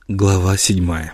Глава 7.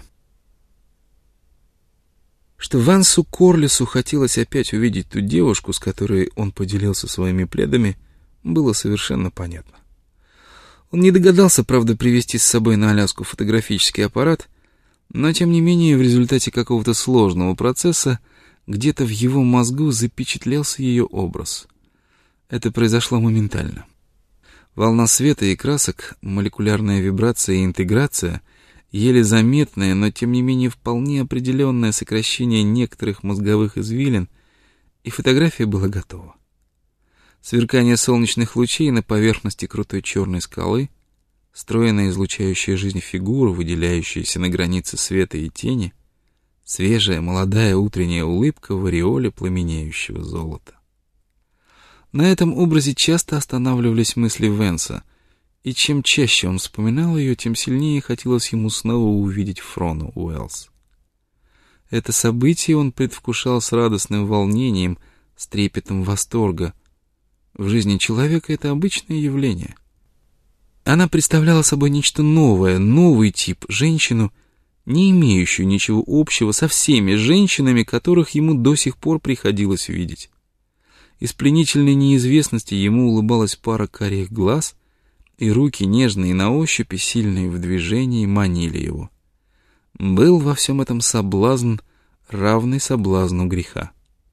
Что Вансу Корлису хотелось опять увидеть ту девушку, с которой он поделился своими пледами, было совершенно понятно. Он не догадался, правда, привезти с собой на Аляску фотографический аппарат, но, тем не менее, в результате какого-то сложного процесса где-то в его мозгу запечатлелся ее образ. Это произошло моментально. Волна света и красок, молекулярная вибрация и интеграция — еле заметное, но тем не менее вполне определенное сокращение некоторых мозговых извилин, и фотография была готова. Сверкание солнечных лучей на поверхности крутой черной скалы, стройная излучающая жизнь фигура, выделяющаяся на границе света и тени, свежая молодая утренняя улыбка в ореоле пламенеющего золота. На этом образе часто останавливались мысли Венса, и чем чаще он вспоминал ее, тем сильнее хотелось ему снова увидеть Фрону Уэллс. Это событие он предвкушал с радостным волнением, с трепетом восторга. В жизни человека это обычное явление. Она представляла собой нечто новое, новый тип, женщину, не имеющую ничего общего со всеми женщинами, которых ему до сих пор приходилось видеть. Из пленительной неизвестности ему улыбалась пара карих глаз, и руки, нежные на ощупь и сильные в движении, манили его. Был во всем этом соблазн, равный соблазну греха.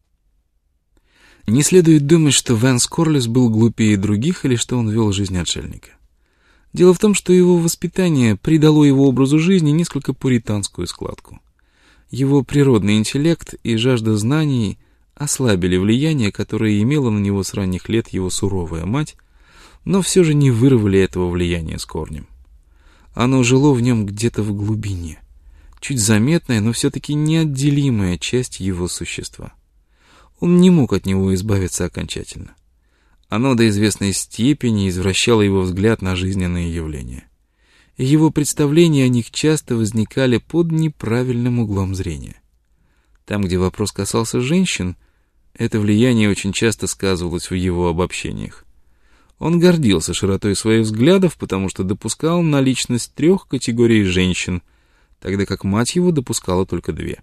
Не следует думать, что Вэнс Корлис был глупее других или что он вел жизнь отшельника. Дело в том, что его воспитание придало его образу жизни несколько пуританскую складку. Его природный интеллект и жажда знаний ослабили влияние, которое имела на него с ранних лет его суровая мать, но все же не вырвали этого влияния с корнем. Оно жило в нем где-то в глубине, чуть заметная, но все-таки неотделимая часть его существа. Он не мог от него избавиться окончательно. Оно до известной степени извращало его взгляд на жизненные явления. И его представления о них часто возникали под неправильным углом зрения. Там, где вопрос касался женщин, это влияние очень часто сказывалось в его обобщениях. Он гордился широтой своих взглядов, потому что допускал наличность 3 категорий женщин, тогда как мать его допускала только 2.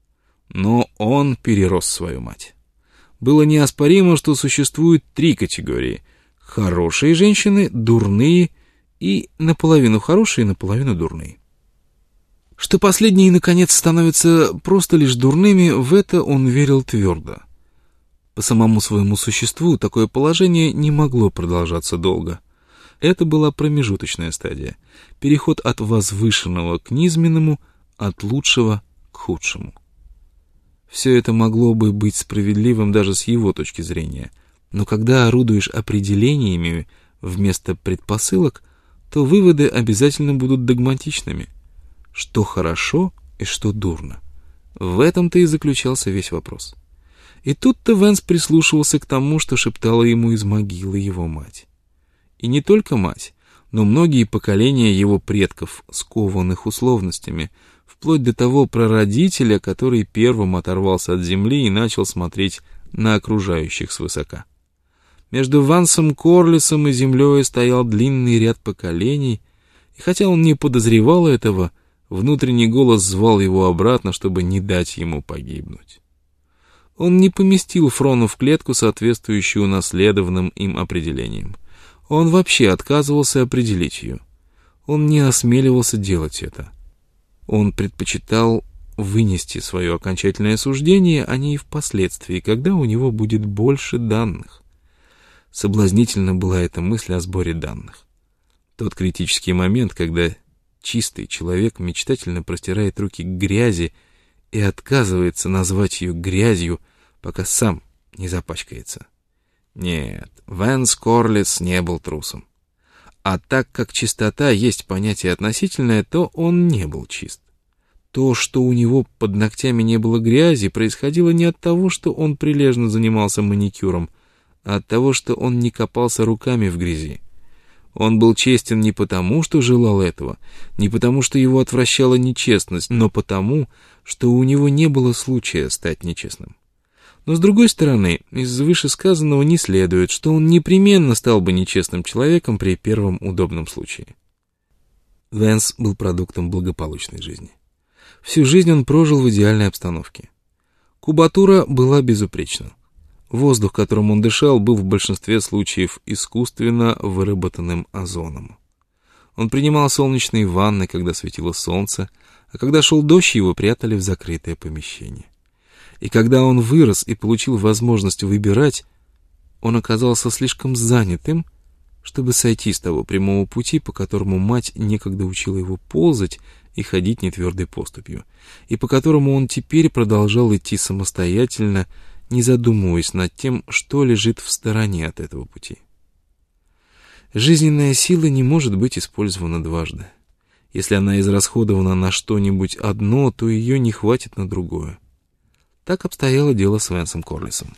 Но он перерос свою мать. Было неоспоримо, что существует 3 категории: хорошие женщины, дурные и наполовину хорошие, наполовину дурные. Что последние, наконец, становятся просто лишь дурными, в это он верил твердо. По самому своему существу такое положение не могло продолжаться долго. Это была промежуточная стадия, переход от возвышенного к низменному, от лучшего к худшему. Все это могло бы быть справедливым даже с его точки зрения, но когда орудуешь определениями вместо предпосылок, то выводы обязательно будут догматичными. Что хорошо и что дурно. В этом-то и заключался весь вопрос. И тут-то Вэнс прислушивался к тому, что шептала ему из могилы его мать. И не только мать, но многие поколения его предков, скованных условностями, вплоть до того прародителя, который первым оторвался от земли и начал смотреть на окружающих свысока. Между Вансом Корлисом и землей стоял длинный ряд поколений, и хотя он не подозревал этого, внутренний голос звал его обратно, чтобы не дать ему погибнуть. Он не поместил Фрону в клетку, соответствующую унаследованным им определениям. Он вообще отказывался определить ее. Он не осмеливался делать это. Он предпочитал вынести свое окончательное суждение о ней впоследствии, когда у него будет больше данных. Соблазнительна была эта мысль о сборе данных. Тот критический момент, когда чистый человек мечтательно простирает руки к грязи и отказывается назвать ее грязью, пока сам не запачкается. Нет, Вэнс Корлис не был трусом. А так как чистота есть понятие относительное, то он не был чист. То, что у него под ногтями не было грязи, происходило не от того, что он прилежно занимался маникюром, а от того, что он не копался руками в грязи. Он был честен не потому, что желал этого, не потому, что его отвращала нечестность, но потому, что у него не было случая стать нечестным. Но, с другой стороны, из вышесказанного не следует, что он непременно стал бы нечестным человеком при первом удобном случае. Вэнс был продуктом благополучной жизни. Всю жизнь он прожил в идеальной обстановке. Кубатура была безупречна. Воздух, которым он дышал, был в большинстве случаев искусственно выработанным озоном. Он принимал солнечные ванны, когда светило солнце, а когда шел дождь, его прятали в закрытое помещение. И когда он вырос и получил возможность выбирать, он оказался слишком занятым, чтобы сойти с того прямого пути, по которому мать некогда учила его ползать и ходить нетвердой поступью, и по которому он теперь продолжал идти самостоятельно, не задумываясь над тем, что лежит в стороне от этого пути. Жизненная сила не может быть использована дважды. Если она израсходована на что-нибудь одно, то ее не хватит на другое. Так обстояло дело с Вэнсом Корлисом.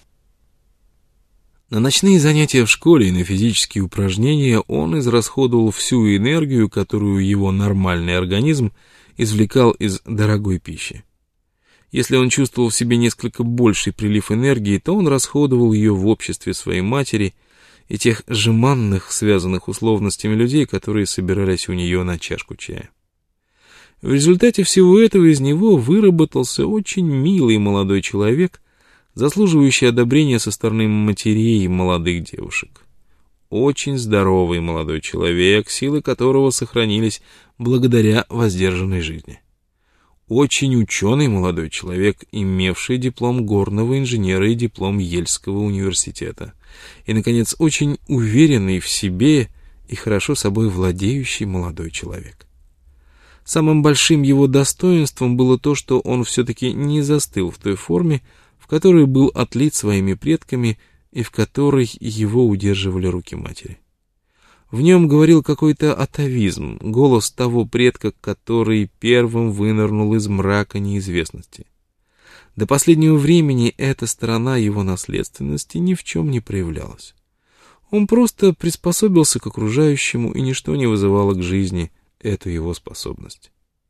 На ночные занятия в школе и на физические упражнения он израсходовал всю энергию, которую его нормальный организм извлекал из дорогой пищи. Если он чувствовал в себе несколько больший прилив энергии, то он расходовал ее в обществе своей матери и тех жеманных, связанных условностями людей, которые собирались у нее на чашку чая. В результате всего этого из него выработался очень милый молодой человек, заслуживающий одобрения со стороны матерей молодых девушек. Очень здоровый молодой человек, силы которого сохранились благодаря воздержанной жизни. Очень ученый молодой человек, имевший диплом горного инженера и диплом Ельского университета. И, наконец, очень уверенный в себе и хорошо собой владеющий молодой человек. Самым большим его достоинством было то, что он все-таки не застыл в той форме, в которой был отлит своими предками и в которой его удерживали руки матери. В нем говорил какой-то атавизм, голос того предка, который первым вынырнул из мрака неизвестности. До последнего времени эта сторона его наследственности ни в чем не проявлялась. Он просто приспособился к окружающему, и ничто не вызывало к жизни эту его способность.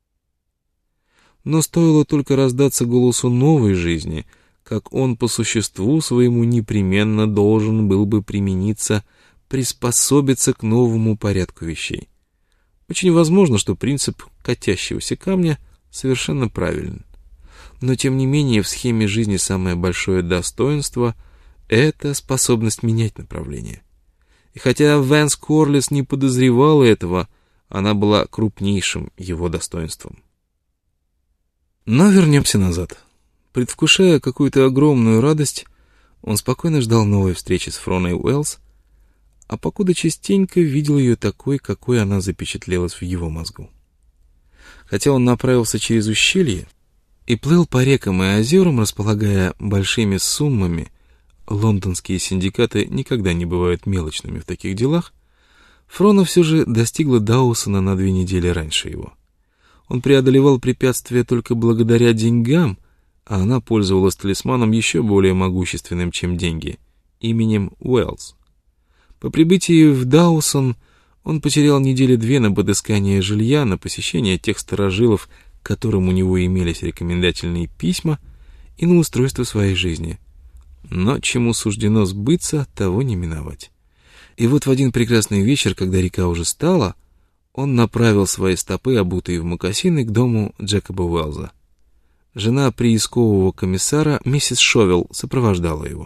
Но стоило только раздаться голосу новой жизни, как он по существу своему непременно должен был бы приспособиться к новому порядку вещей. Очень возможно, что принцип катящегося камня совершенно правилен. Но тем не менее в схеме жизни самое большое достоинство — это способность менять направление. И хотя Вэнс Корлис не подозревал этого, она была крупнейшим его достоинством. Но вернемся назад. Предвкушая какую-то огромную радость, он спокойно ждал новой встречи с Фроной Уэллс, а покуда частенько видел ее такой, какой она запечатлелась в его мозгу. Хотя он направился через ущелье и плыл по рекам и озерам, располагая большими суммами, лондонские синдикаты никогда не бывают мелочными в таких делах, Фрона все же достигла Даусона на 2 недели раньше его. Он преодолевал препятствия только благодаря деньгам, а она пользовалась талисманом еще более могущественным, чем деньги, именем Уэллс. По прибытии в Даусон он потерял 2 недели на подыскание жилья, на посещение тех старожилов, к которым у него имелись рекомендательные письма, и на устройство своей жизни. Но чему суждено сбыться, того не миновать. И вот в один прекрасный вечер, когда река уже стала, он направил свои стопы, обутые в мокасины, к дому Джекоба Уэллза. Жена приискового комиссара, миссис Шовелл, сопровождала его.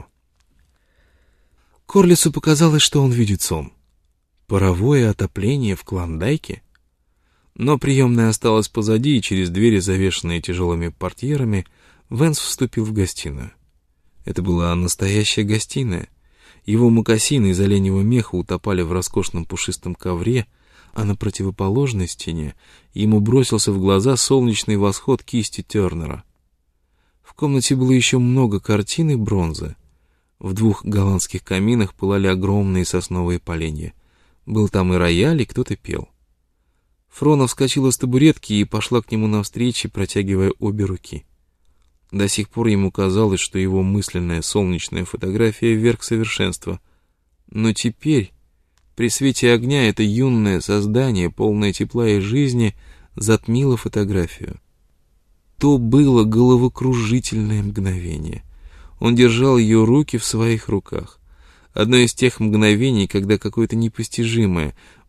Корлису показалось, что он видит сон. Паровое отопление в Клондайке? Но приемная осталась позади, и через двери, завешенные тяжелыми портьерами, Вэнс вступил в гостиную. Это была настоящая гостиная. Его мокасины из оленьего меха утопали в роскошном пушистом ковре, а на противоположной стене ему бросился в глаза солнечный восход кисти Тернера. В комнате было еще много картин и бронзы. В 2 голландских каминах пылали огромные сосновые поленья. Был там и рояль, и кто-то пел. Фрона вскочила с табуретки и пошла к нему навстречу, протягивая обе руки. До сих пор ему казалось, что его мысленная солнечная фотография — верх совершенства. Но теперь, при свете огня, это юное создание, полное тепла и жизни, затмило фотографию. То было головокружительное мгновение. Он держал ее руки в своих руках. Одно из тех мгновений, когда какое-то непостижимое,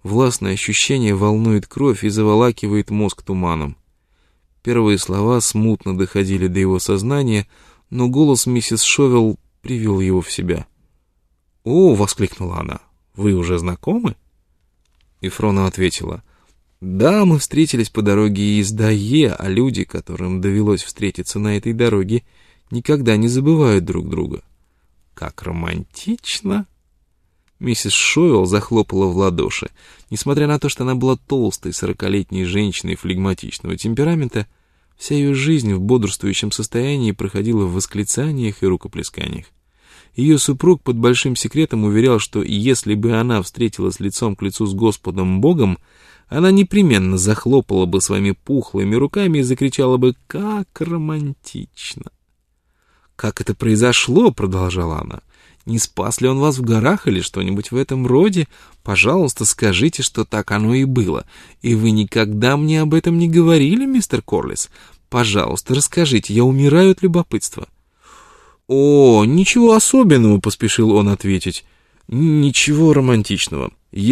Властное ощущение волнует кровь и заволакивает мозг туманом. Первые слова смутно доходили до его сознания, но голос миссис Шовелл привел его в себя. «О!» — воскликнула она. «Вы уже знакомы?» И Фрона ответила: «Да, мы встретились по дороге из Дае, а люди, которым довелось встретиться на этой дороге, никогда не забывают друг друга». «Как романтично!» Миссис Шовелл захлопала в ладоши. Несмотря на то, что она была толстой, 40-летней женщиной флегматичного темперамента, вся ее жизнь в бодрствующем состоянии проходила в восклицаниях и рукоплесканиях. Ее супруг под большим секретом уверял, что если бы она встретилась лицом к лицу с Господом Богом, она непременно захлопала бы своими пухлыми руками и закричала бы: «Как романтично!» «Как это произошло?» — продолжала она. «Не спас ли он вас в горах или что-нибудь в этом роде? Пожалуйста, скажите, что так оно и было. И вы никогда мне об этом не говорили, мистер Корлис? Пожалуйста, расскажите, я умираю от любопытства». «О, ничего особенного», — поспешил он ответить. «Ничего романтичного.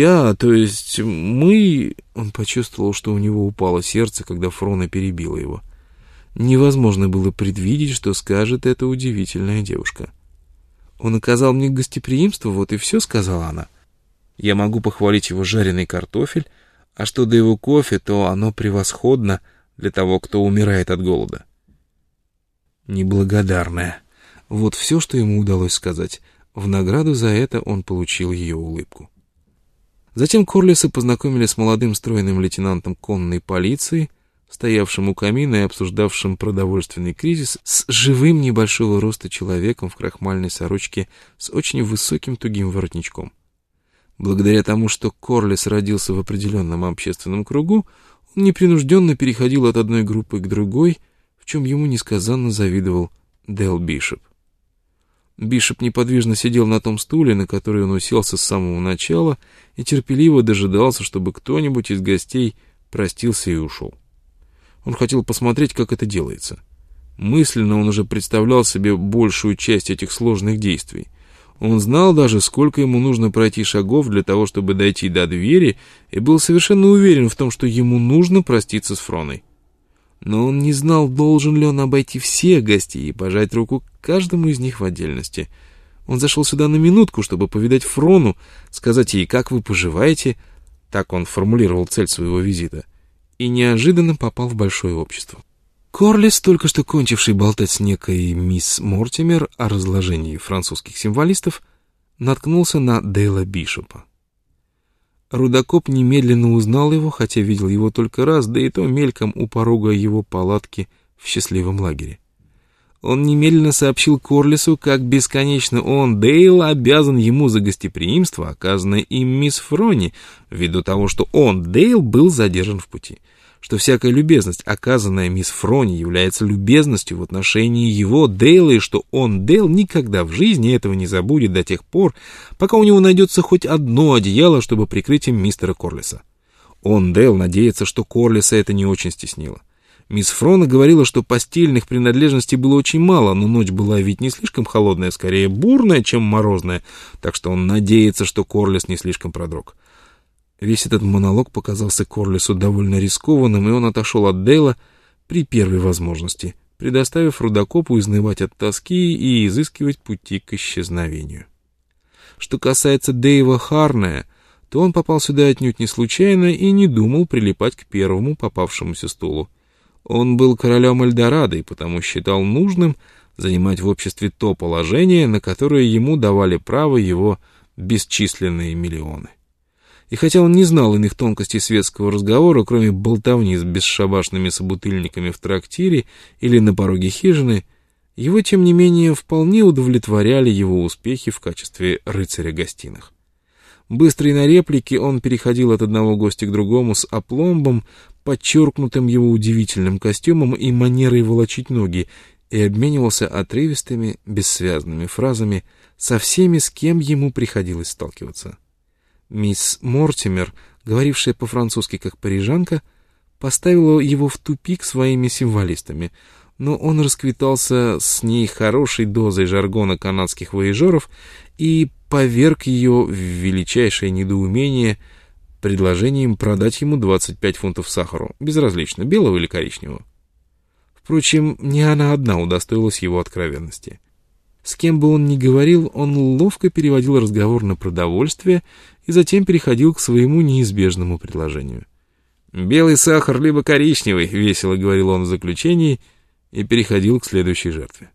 Мы...» Он почувствовал, что у него упало сердце, когда Фрона перебила его. Невозможно было предвидеть, что скажет эта удивительная девушка. «Он оказал мне гостеприимство, вот и все», — сказала она. «Я могу похвалить его жареный картофель, а что до его кофе, то оно превосходно для того, кто умирает от голода». «Неблагодарная». Вот все, что ему удалось сказать. В награду за это он получил ее улыбку. Затем Корлиса познакомили с молодым стройным лейтенантом конной полиции, стоявшим у камина и обсуждавшим продовольственный кризис, с живым небольшого роста человеком в крахмальной сорочке с очень высоким тугим воротничком. Благодаря тому, что Корлис родился в определенном общественном кругу, он непринужденно переходил от одной группы к другой, в чем ему несказанно завидовал Дейл Бишоп. Бишоп неподвижно сидел на том стуле, на который он уселся с самого начала, и терпеливо дожидался, чтобы кто-нибудь из гостей простился и ушел. Он хотел посмотреть, как это делается. Мысленно он уже представлял себе большую часть этих сложных действий. Он знал даже, сколько ему нужно пройти шагов для того, чтобы дойти до двери, и был совершенно уверен в том, что ему нужно проститься с Фроной. Но он не знал, должен ли он обойти всех гостей и пожать руку каждому из них в отдельности. Он зашел сюда на минутку, чтобы повидать Фрону, сказать ей: «Как вы поживаете?» Так он формулировал цель своего визита. И неожиданно попал в большое общество. Корлис, только что кончивший болтать с некой мисс Мортимер о разложении французских символистов, наткнулся на Дейла Бишопа. Рудокоп немедленно узнал его, хотя видел его только раз, да и то мельком у порога его палатки в счастливом лагере. Он немедленно сообщил Корлису, как бесконечно он, Дейл, обязан ему за гостеприимство, оказанное им мисс Фрони, ввиду того, что он, Дейл, был задержан в пути, что всякая любезность, оказанная мисс Фрони, является любезностью в отношении его, Дейла, и что он, Дейл, никогда в жизни этого не забудет до тех пор, пока у него найдется хоть одно одеяло, чтобы прикрыть им мистера Корлиса. Он, Дейл, надеется, что Корлиса это не очень стеснило. Мисс Фрона говорила, что постельных принадлежностей было очень мало, но ночь была ведь не слишком холодная, скорее бурная, чем морозная, так что он надеется, что Корлис не слишком продрог. Весь этот монолог показался Корлису довольно рискованным, и он отошел от Дейла при первой возможности, предоставив Рудокопу изнывать от тоски и изыскивать пути к исчезновению. Что касается Дэйва Харнея, то он попал сюда отнюдь не случайно и не думал прилипать к первому попавшемуся стулу. Он был королем Эльдорадо и потому считал нужным занимать в обществе то положение, на которое ему давали право его бесчисленные миллионы. И хотя он не знал иных тонкостей светского разговора, кроме болтовни с бесшабашными собутыльниками в трактире или на пороге хижины, его, тем не менее, вполне удовлетворяли его успехи в качестве рыцаря гостиных. Быстрый на реплики, он переходил от одного гостя к другому с апломбом, подчеркнутым его удивительным костюмом и манерой волочить ноги, и обменивался отрывистыми, бессвязными фразами со всеми, с кем ему приходилось сталкиваться. Мисс Мортимер, говорившая по-французски как парижанка, поставила его в тупик своими символистами, но он расквитался с ней хорошей дозой жаргона канадских вояжеров и поверг ее в величайшее недоумение предложением продать ему 25 фунтов сахару, безразлично, белого или коричневого. Впрочем, не она одна удостоилась его откровенности. С кем бы он ни говорил, он ловко переводил разговор на продовольствие и затем переходил к своему неизбежному предложению. «Белый сахар, либо коричневый», — весело говорил он в заключении и переходил к следующей жертве.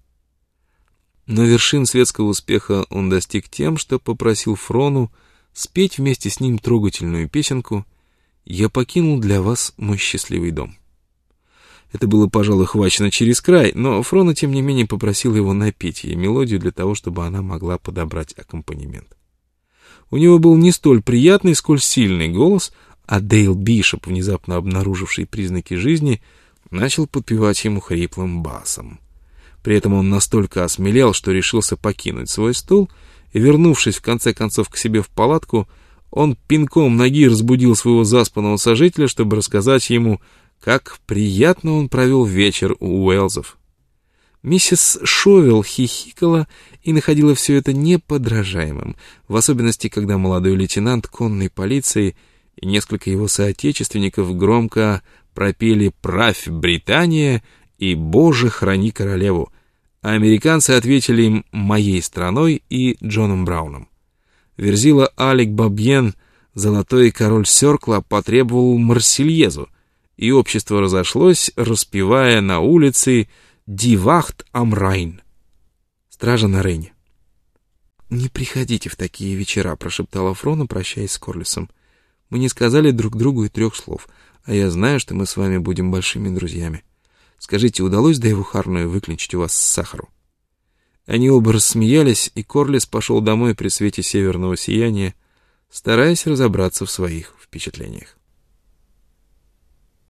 Но вершин светского успеха он достиг тем, что попросил Фрону спеть вместе с ним трогательную песенку «Я покинул для вас мой счастливый дом». Это было, пожалуй, хвачено через край, но Фрона, тем не менее, попросил его напеть ей мелодию для того, чтобы она могла подобрать аккомпанемент. У него был не столь приятный, сколь сильный голос, а Дейл Бишоп, внезапно обнаруживший признаки жизни, начал подпевать ему хриплым басом. При этом он настолько осмелел, что решился покинуть свой стол, и, вернувшись в конце концов к себе в палатку, он пинком ноги разбудил своего заспанного сожителя, чтобы рассказать ему, как приятно он провел вечер у Уэллсов. Миссис Шовел хихикала и находила все это неподражаемым, в особенности, когда молодой лейтенант конной полиции и несколько его соотечественников громко пропели «Правь, Британия!» и «Боже, храни королеву», а американцы ответили им «Моей страной» и Джоном Брауном. Верзила Алек Бабьен, золотой король Сёркла, потребовал Марсельезу, и общество разошлось, распевая на улице «Die Wacht am Rhein» — «Стража на Рейне». «Не приходите в такие вечера», — прошептала Фрона, прощаясь с Корлисом. «Мы не сказали друг другу и 3 слов, а я знаю, что мы с вами будем большими друзьями. Скажите, удалось Дэйву Харную выклинчить у вас сахару?» Они оба рассмеялись, и Корлис пошел домой при свете северного сияния, стараясь разобраться в своих впечатлениях.